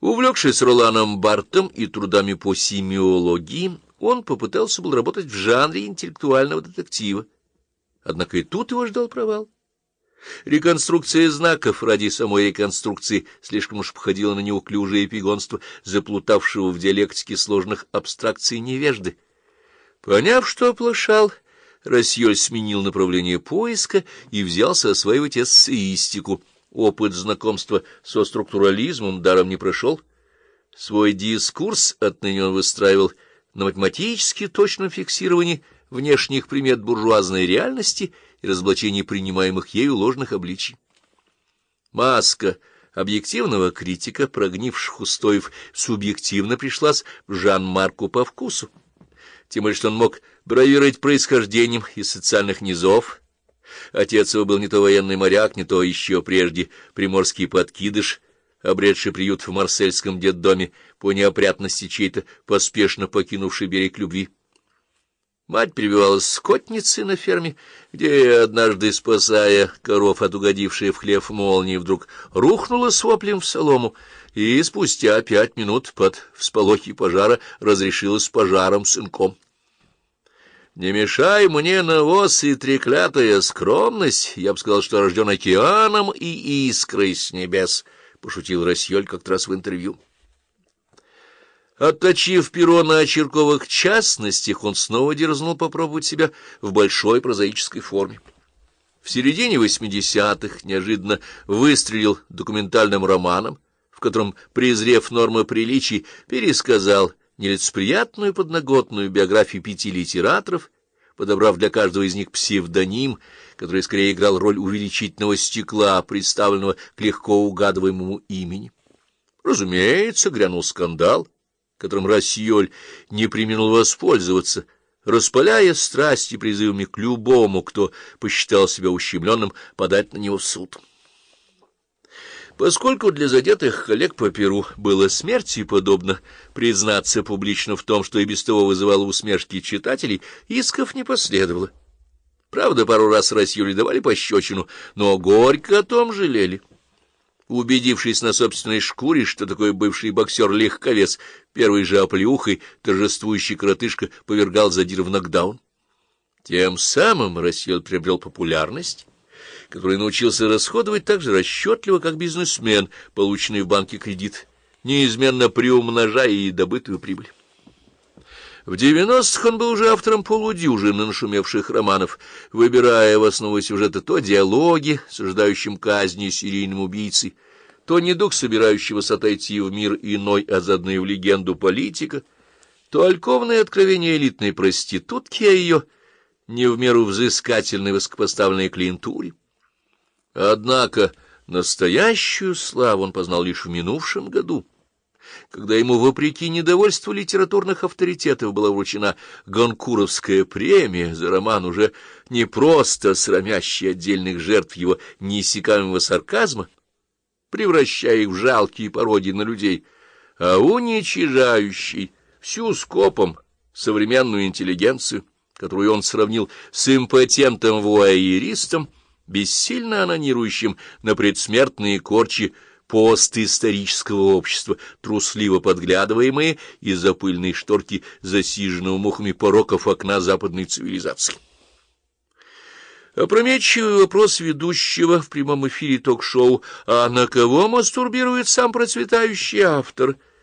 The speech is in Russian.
Увлекшись Роланом Бартом и трудами по семиологии, он попытался был работать в жанре интеллектуального детектива. Однако и тут его ждал провал. Реконструкция знаков ради самой реконструкции слишком уж походила на неуклюжее эпигонство заплутавшего в диалектике сложных абстракций невежды. Поняв, что оплошал, Рассьоль сменил направление поиска и взялся осваивать эссеистику. Опыт знакомства со структурализмом даром не прошел. Свой дискурс отныне он выстраивал на математически точном фиксировании внешних примет буржуазной реальности и разоблачении принимаемых ею ложных обличий. Маска объективного критика, прогнивших устоев, субъективно пришлась Жан-Марку по вкусу. Тем более, что он мог бравировать происхождением из социальных низов. Отец его был не то военный моряк, не то еще прежде приморский подкидыш, обретший приют в марсельском детдоме по неопрятности чьей-то поспешно покинувший берег любви. Мать перебивалась скотницей на ферме, где однажды, спасая коров от угодившей в хлев молнии, вдруг рухнула с воплем в солому и спустя 5 минут под всполохи пожара разрешилась с пожаром сынком. «Не мешай мне навоз и треклятая скромность, я бы сказал, что рожден океаном и искрой с небес», — пошутил Рассьоль как-то раз в интервью. Отточив перо на очерковых частностях, он снова дерзнул попробовать себя в большой прозаической форме. В середине 80-х неожиданно выстрелил документальным романом, в котором, презрев нормы приличий, пересказал нелицеприятную подноготную биографию 5 литераторов, подобрав для каждого из них псевдоним, который скорее играл роль увеличительного стекла, представленного к легко угадываемому имени. Разумеется, грянул скандал, которым Рассьоль не преминул воспользоваться, распаляя страсти призывами к любому, кто посчитал себя ущемленным, подать на него в суд. Поскольку для задетых коллег по перу было смерти подобно признаться публично в том, что и без того вызывало усмешки читателей, исков не последовало. Правда, пару раз Рассьолю давали пощечину, но горько о том жалели. Убедившись на собственной шкуре, что такой бывший боксер-легковес первой же оплеухой торжествующий коротышка повергал задир в нокдаун. Тем самым Рассьоль приобрел популярность, который научился расходовать так же расчетливо, как бизнесмен, полученный в банке кредит, неизменно приумножая и добытую прибыль. В 90-х он был уже автором полудюжины нашумевших романов, выбирая в основу сюжета то диалоги с ожидающим казни серийным убийцей, то недуг собирающегося отойти в мир иной, а заодно и в легенду политика, то альковное откровение элитной проститутки о ее не в меру взыскательной высокопоставленной клиентуре. Однако настоящую славу он познал лишь в минувшем году, когда ему, вопреки недовольству литературных авторитетов, была вручена Гонкуровская премия за роман, уже не просто срамящий отдельных жертв его неиссякаемого сарказма, превращая их в жалкие пародии на людей, а уничижающий всю скопом современную интеллигенцию, которую он сравнил с импотентом-вуайеристом, бессильно анонирующим на предсмертные корчи постисторического общества, трусливо подглядываемые из-за пыльной шторки засиженного мухами пороков окна западной цивилизации. Опрометчивый вопрос ведущего в прямом эфире ток-шоу «А на кого мастурбирует сам процветающий автор?»